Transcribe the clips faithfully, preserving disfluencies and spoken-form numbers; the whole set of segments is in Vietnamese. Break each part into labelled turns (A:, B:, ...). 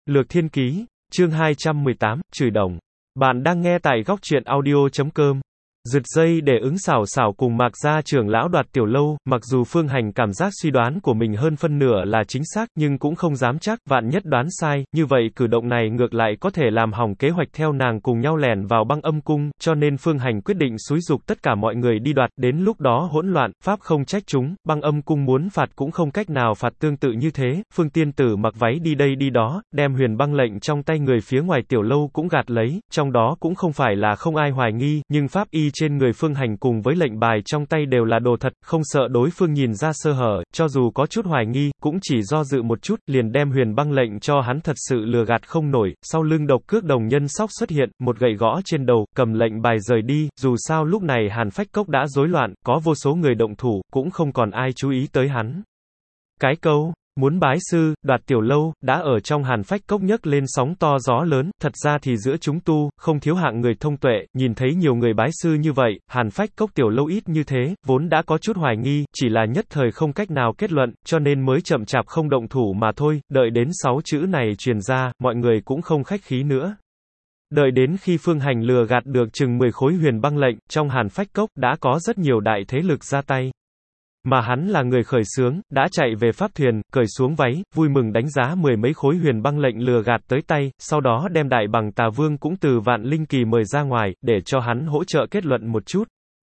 A: Lược Thiên Ký, chương hai trăm mười tám, Chửi Đồng. Bạn đang nghe tại góc truyện audio chấm com. Giật dây để ứng xảo xảo cùng Mạc gia trưởng lão đoạt tiểu lâu, mặc dù Phương Hành cảm giác suy đoán của mình hơn phân nửa là chính xác, nhưng cũng không dám chắc, vạn nhất đoán sai, như vậy cử động này ngược lại có thể làm hỏng kế hoạch theo nàng cùng nhau lẻn vào Băng Âm Cung, cho nên Phương Hành quyết định xúi giục tất cả mọi người đi đoạt, đến lúc đó hỗn loạn, pháp không trách chúng, Băng Âm Cung muốn phạt cũng không cách nào phạt tương tự như thế. Phương tiên tử mặc váy đi đây đi đó, đem huyền băng lệnh trong tay người phía ngoài tiểu lâu cũng gạt lấy, trong đó cũng không phải là không ai hoài nghi, nhưng pháp y trên người Phương Hành cùng với lệnh bài trong tay đều là đồ thật, không sợ đối phương nhìn ra sơ hở, cho dù có chút hoài nghi, cũng chỉ do dự một chút, liền đem huyền băng lệnh cho hắn thật sự lừa gạt không nổi. Sau lưng Độc Cước Đồng nhân sóc xuất hiện, một gậy gõ trên đầu, cầm lệnh bài rời đi, dù sao lúc này Hàn Phách Cốc đã rối loạn, có vô số người động thủ, cũng không còn ai chú ý tới hắn. Cái câu muốn bái sư, đoạt tiểu lâu, đã ở trong Hàn Phách Cốc nhấc lên sóng to gió lớn, thật ra thì giữa chúng tu, không thiếu hạng người thông tuệ, nhìn thấy nhiều người bái sư như vậy, Hàn Phách Cốc tiểu lâu ít như thế, vốn đã có chút hoài nghi, chỉ là nhất thời không cách nào kết luận, cho nên mới chậm chạp không động thủ mà thôi, đợi đến sáu chữ này truyền ra, mọi người cũng không khách khí nữa. Đợi đến khi Phương Hành lừa gạt được chừng mười khối huyền băng lệnh, trong Hàn Phách Cốc, đã có rất nhiều đại thế lực ra tay. Mà hắn là người khởi xướng, đã chạy về pháp thuyền, cởi xuống váy, vui mừng đánh giá mười mấy khối huyền băng lệnh lừa gạt tới tay, sau đó đem Đại Bằng Tà Vương cũng từ Vạn Linh Kỳ mời ra ngoài, để cho hắn hỗ trợ kết luận một chút.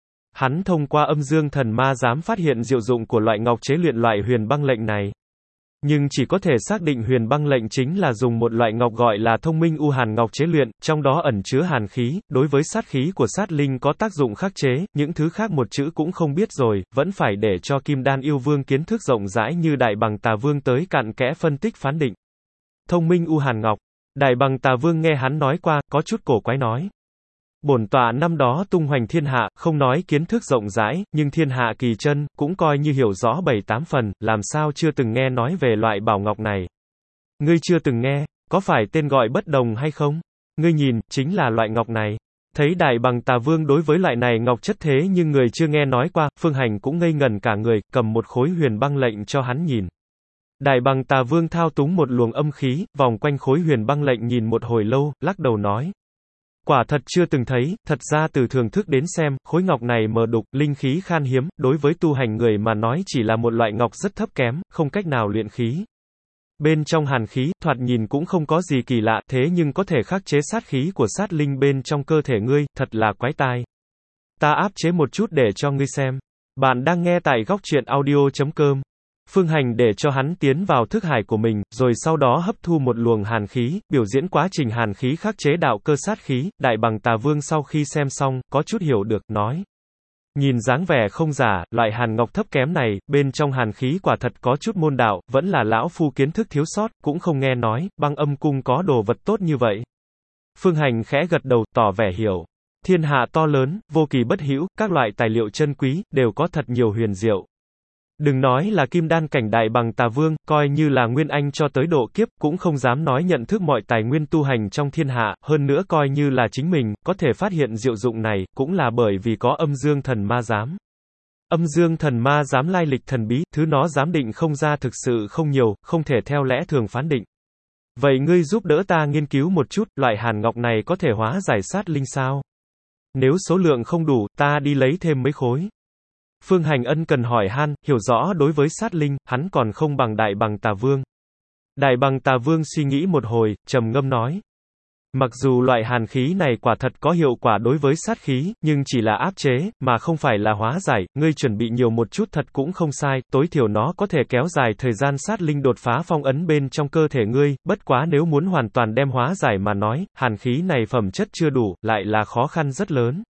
A: Hắn thông qua âm dương thần ma giám phát hiện diệu dụng của loại ngọc chế luyện loại huyền băng lệnh này. Nhưng chỉ có thể xác định huyền băng lệnh chính là dùng một loại ngọc gọi là thông minh u hàn ngọc chế luyện, trong đó ẩn chứa hàn khí, đối với sát khí của sát linh có tác dụng khắc chế, những thứ khác một chữ cũng không biết rồi, vẫn phải để cho Kim Đan yêu vương kiến thức rộng rãi như Đại Bằng Tà Vương tới cặn kẽ phân tích phán định. Thông minh u hàn ngọc. Đại Bằng Tà Vương nghe hắn nói qua, có chút cổ quái nói. Bổn tọa năm đó tung hoành thiên hạ, không nói kiến thức rộng rãi, nhưng thiên hạ kỳ chân, cũng coi như hiểu rõ bảy tám phần, làm sao chưa từng nghe nói về loại bảo ngọc này. Ngươi chưa từng nghe, có phải tên gọi bất đồng hay không? Ngươi nhìn, chính là loại ngọc này. Thấy Đại Bằng Tà Vương đối với loại này ngọc chất thế nhưng người chưa nghe nói qua, Phương Hành cũng ngây ngẩn cả người, cầm một khối huyền băng lệnh cho hắn nhìn. Đại Bằng Tà Vương thao túng một luồng âm khí, vòng quanh khối huyền băng lệnh nhìn một hồi lâu, lắc đầu nói. Quả thật chưa từng thấy, thật ra từ thưởng thức đến xem, khối ngọc này mờ đục, linh khí khan hiếm, đối với tu hành người mà nói chỉ là một loại ngọc rất thấp kém, không cách nào luyện khí. Bên trong hàn khí, thoạt nhìn cũng không có gì kỳ lạ, thế nhưng có thể khắc chế sát khí của sát linh bên trong cơ thể ngươi, thật là quái tai. Ta áp chế một chút để cho ngươi xem. Bạn đang nghe tại góc truyện audio chấm com. Phương Hành để cho hắn tiến vào thức hải của mình, rồi sau đó hấp thu một luồng hàn khí, biểu diễn quá trình hàn khí khắc chế đạo cơ sát khí. Đại Bằng Tà Vương sau khi xem xong, có chút hiểu được, nói. Nhìn dáng vẻ không giả, loại hàn ngọc thấp kém này, bên trong hàn khí quả thật có chút môn đạo, vẫn là lão phu kiến thức thiếu sót, cũng không nghe nói, Băng Âm Cung có đồ vật tốt như vậy. Phương Hành khẽ gật đầu, tỏ vẻ hiểu. Thiên hạ to lớn, vô kỳ bất hữu, các loại tài liệu chân quý, đều có thật nhiều huyền diệu. Đừng nói là kim đan cảnh Đại Bằng Tà Vương, coi như là Nguyên Anh cho tới độ kiếp, cũng không dám nói nhận thức mọi tài nguyên tu hành trong thiên hạ, hơn nữa coi như là chính mình, có thể phát hiện diệu dụng này, cũng là bởi vì có âm dương thần ma giám. Âm dương thần ma giám lai lịch thần bí, thứ nó giám định không ra thực sự không nhiều, không thể theo lẽ thường phán định. Vậy ngươi giúp đỡ ta nghiên cứu một chút, loại hàn ngọc này có thể hóa giải sát linh sao? Nếu số lượng không đủ, ta đi lấy thêm mấy khối. Phương Hành ân cần hỏi han, hiểu rõ đối với sát linh, hắn còn không bằng Đại Bằng Tà Vương. Đại Bằng Tà Vương suy nghĩ một hồi, trầm ngâm nói. Mặc dù loại hàn khí này quả thật có hiệu quả đối với sát khí, nhưng chỉ là áp chế, mà không phải là hóa giải, ngươi chuẩn bị nhiều một chút thật cũng không sai, tối thiểu nó có thể kéo dài thời gian sát linh đột phá phong ấn bên trong cơ thể ngươi, bất quá nếu muốn hoàn toàn đem hóa giải mà nói, hàn khí này phẩm chất chưa đủ, lại là khó khăn rất lớn.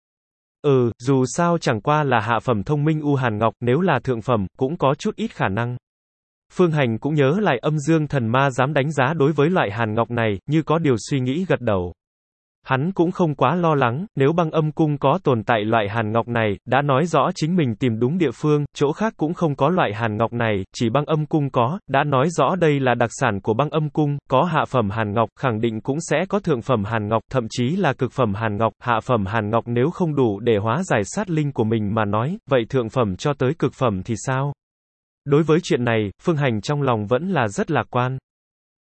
A: Ừ, dù sao chẳng qua là hạ phẩm thông minh u hàn ngọc, nếu là thượng phẩm, cũng có chút ít khả năng. Phương Hành cũng nhớ lại âm dương thần ma dám đánh giá đối với loại hàn ngọc này, như có điều suy nghĩ gật đầu. Hắn cũng không quá lo lắng, nếu Băng Âm Cung có tồn tại loại hàn ngọc này, đã nói rõ chính mình tìm đúng địa phương, chỗ khác cũng không có loại hàn ngọc này, chỉ Băng Âm Cung có, đã nói rõ đây là đặc sản của Băng Âm Cung, có hạ phẩm hàn ngọc, khẳng định cũng sẽ có thượng phẩm hàn ngọc, thậm chí là cực phẩm hàn ngọc, hạ phẩm hàn ngọc nếu không đủ để hóa giải sát linh của mình mà nói, vậy thượng phẩm cho tới cực phẩm thì sao? Đối với chuyện này, Phương Hành trong lòng vẫn là rất lạc quan.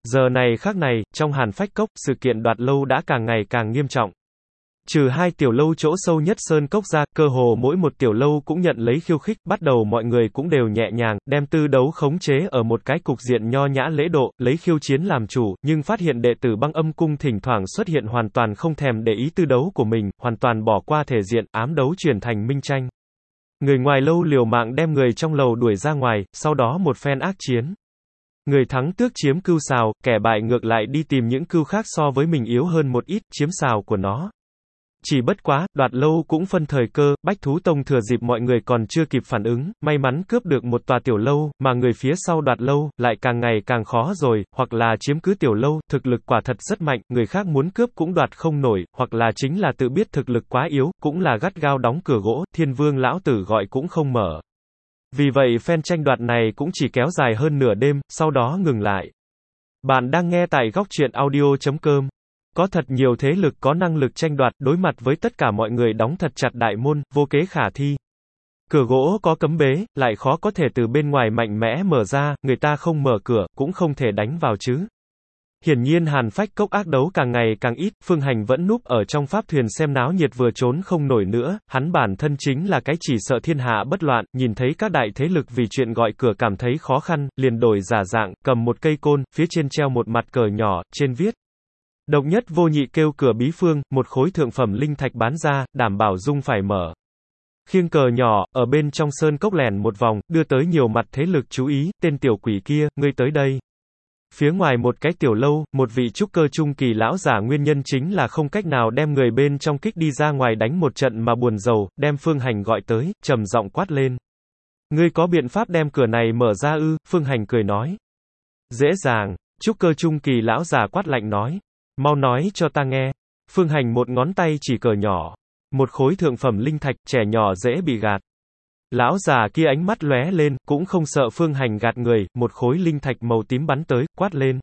A: Giờ này khắc này, trong Hàn Phách Cốc, sự kiện đoạt lâu đã càng ngày càng nghiêm trọng. Trừ hai tiểu lâu chỗ sâu nhất sơn cốc ra, cơ hồ mỗi một tiểu lâu cũng nhận lấy khiêu khích, bắt đầu mọi người cũng đều nhẹ nhàng, đem tư đấu khống chế ở một cái cục diện nho nhã lễ độ, lấy khiêu chiến làm chủ, nhưng phát hiện đệ tử Băng Âm Cung thỉnh thoảng xuất hiện hoàn toàn không thèm để ý tư đấu của mình, hoàn toàn bỏ qua thể diện, ám đấu chuyển thành minh tranh. Người ngoài lâu liều mạng đem người trong lầu đuổi ra ngoài, sau đó một phen ác chiến. Người thắng tước chiếm cưu sào, kẻ bại ngược lại đi tìm những cưu khác so với mình yếu hơn một ít, chiếm sào của nó. Chỉ bất quá, đoạt lâu cũng phân thời cơ, Bách Thú Tông thừa dịp mọi người còn chưa kịp phản ứng, may mắn cướp được một tòa tiểu lâu, mà người phía sau đoạt lâu, lại càng ngày càng khó rồi, hoặc là chiếm cứ tiểu lâu, thực lực quả thật rất mạnh, người khác muốn cướp cũng đoạt không nổi, hoặc là chính là tự biết thực lực quá yếu, cũng là gắt gao đóng cửa gỗ, Thiên Vương lão tử gọi cũng không mở. Vì vậy phen tranh đoạt này cũng chỉ kéo dài hơn nửa đêm, sau đó ngừng lại. Bạn đang nghe tại góc truyện audio chấm com. Có thật nhiều thế lực có năng lực tranh đoạt, đối mặt với tất cả mọi người đóng thật chặt đại môn, vô kế khả thi. Cửa gỗ có cấm bế, lại khó có thể từ bên ngoài mạnh mẽ mở ra, người ta không mở cửa, cũng không thể đánh vào chứ. Hiển nhiên Hàn Phách Cốc ác đấu càng ngày càng ít, Phương Hành vẫn núp ở trong pháp thuyền xem náo nhiệt vừa trốn không nổi nữa, hắn bản thân chính là cái chỉ sợ thiên hạ bất loạn, nhìn thấy các đại thế lực vì chuyện gọi cửa cảm thấy khó khăn, liền đổi giả dạng, cầm một cây côn, phía trên treo một mặt cờ nhỏ, trên viết. Độc nhất vô nhị kêu cửa bí phương, một khối thượng phẩm linh thạch bán ra, đảm bảo dung phải mở. Khiêng cờ nhỏ, ở bên trong sơn cốc lẻn một vòng, đưa tới nhiều mặt thế lực chú ý, tên tiểu quỷ kia, ngươi tới đây. Phía ngoài một cái tiểu lâu, một vị trúc cơ trung kỳ lão giả nguyên nhân chính là không cách nào đem người bên trong kích đi ra ngoài đánh một trận mà buồn rầu, đem Phương Hành gọi tới, trầm giọng quát lên. Ngươi có biện pháp đem cửa này mở ra ư? Phương Hành cười nói. Dễ dàng, trúc cơ trung kỳ lão giả quát lạnh nói. Mau nói cho ta nghe. Phương Hành một ngón tay chỉ cờ nhỏ. Một khối thượng phẩm linh thạch, trẻ nhỏ dễ bị gạt. Lão già kia ánh mắt lóe lên, cũng không sợ Phương Hành gạt người, một khối linh thạch màu tím bắn tới, quát lên.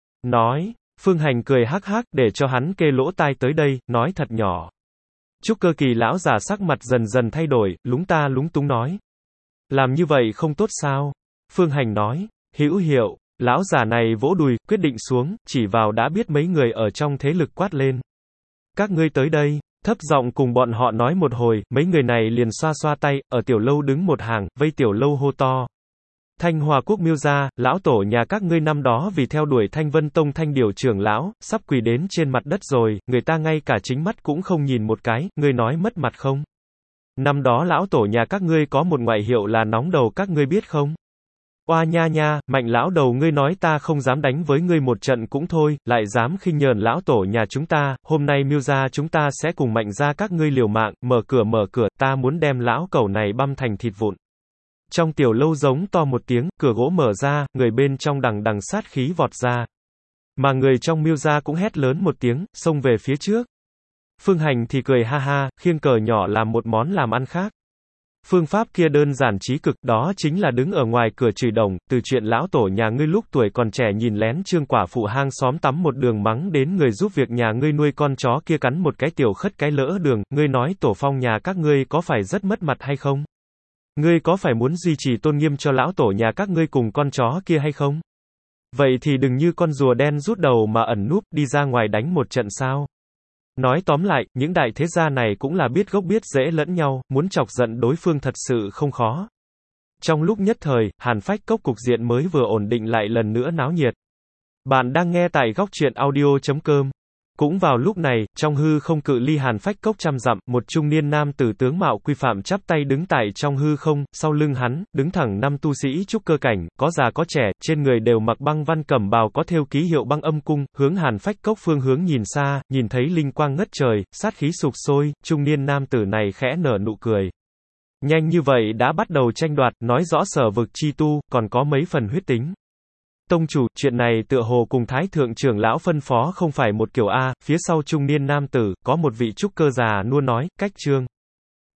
A: Nói, Phương Hành cười hắc hắc, để cho hắn kê lỗ tai tới đây, nói thật nhỏ. Trúc cơ kỳ lão già sắc mặt dần dần thay đổi, lúng ta lúng túng nói. Làm như vậy không tốt sao? Phương Hành nói, hữu hiệu. Lão già này vỗ đùi, quyết định xuống, chỉ vào đã biết mấy người ở trong thế lực quát lên. Các ngươi tới đây, thấp giọng cùng bọn họ nói một hồi, mấy người này liền xoa xoa tay, ở tiểu lâu đứng một hàng, vây tiểu lâu hô to. Thanh Hòa Quốc Miêu gia, lão tổ nhà các ngươi năm đó vì theo đuổi Thanh Vân Tông Thanh Điều trưởng lão, sắp quỳ đến trên mặt đất rồi, người ta ngay cả chính mắt cũng không nhìn một cái, ngươi nói mất mặt không? Năm đó lão tổ nhà các ngươi có một ngoại hiệu là nóng đầu các ngươi biết không? Oa nha nha, Mạnh lão đầu ngươi nói ta không dám đánh với ngươi một trận cũng thôi, lại dám khinh nhờn lão tổ nhà chúng ta, hôm nay Miêu gia chúng ta sẽ cùng Mạnh gia các ngươi liều mạng, mở cửa mở cửa, ta muốn đem lão cẩu này băm thành thịt vụn. Trong tiểu lâu giống to một tiếng, cửa gỗ mở ra, người bên trong đằng đằng sát khí vọt ra. Mà người trong Miêu gia cũng hét lớn một tiếng, xông về phía trước. Phương Hành thì cười ha ha, khiêng cờ nhỏ làm một món làm ăn khác. Phương pháp kia đơn giản trí cực, đó chính là đứng ở ngoài cửa chửi đồng, từ chuyện lão tổ nhà ngươi lúc tuổi còn trẻ nhìn lén trương quả phụ hang xóm tắm một đường mắng đến người giúp việc nhà ngươi nuôi con chó kia cắn một cái tiểu khất cái lỡ đường, ngươi nói tổ phong nhà các ngươi có phải rất mất mặt hay không? Ngươi có phải muốn duy trì tôn nghiêm cho lão tổ nhà các ngươi cùng con chó kia hay không? Vậy thì đừng như con rùa đen rút đầu mà ẩn núp, đi ra ngoài đánh một trận sao? Nói tóm lại, những đại thế gia này cũng là biết gốc biết rễ lẫn nhau, muốn chọc giận đối phương thật sự không khó. Trong lúc nhất thời, Hàn Phách Cốc cục diện mới vừa ổn định lại lần nữa náo nhiệt. Bạn đang nghe tại góc truyện audio chấm com. Cũng vào lúc này, trong hư không cự ly Hàn Phách Cốc trăm dặm, một trung niên nam tử tướng mạo quy phạm chắp tay đứng tại trong hư không, sau lưng hắn, đứng thẳng năm tu sĩ trúc cơ cảnh, có già có trẻ, trên người đều mặc băng văn cẩm bào có thêu ký hiệu Băng Âm Cung, hướng Hàn Phách Cốc phương hướng nhìn xa, nhìn thấy linh quang ngất trời, sát khí sục sôi, trung niên nam tử này khẽ nở nụ cười. Nhanh như vậy đã bắt đầu tranh đoạt, nói rõ sở vực chi tu, còn có mấy phần huyết tính. Tông chủ, chuyện này tựa hồ cùng Thái Thượng trưởng lão phân phó không phải một kiểu A, phía sau trung niên nam tử, có một vị trúc cơ già nua nói, cách trương.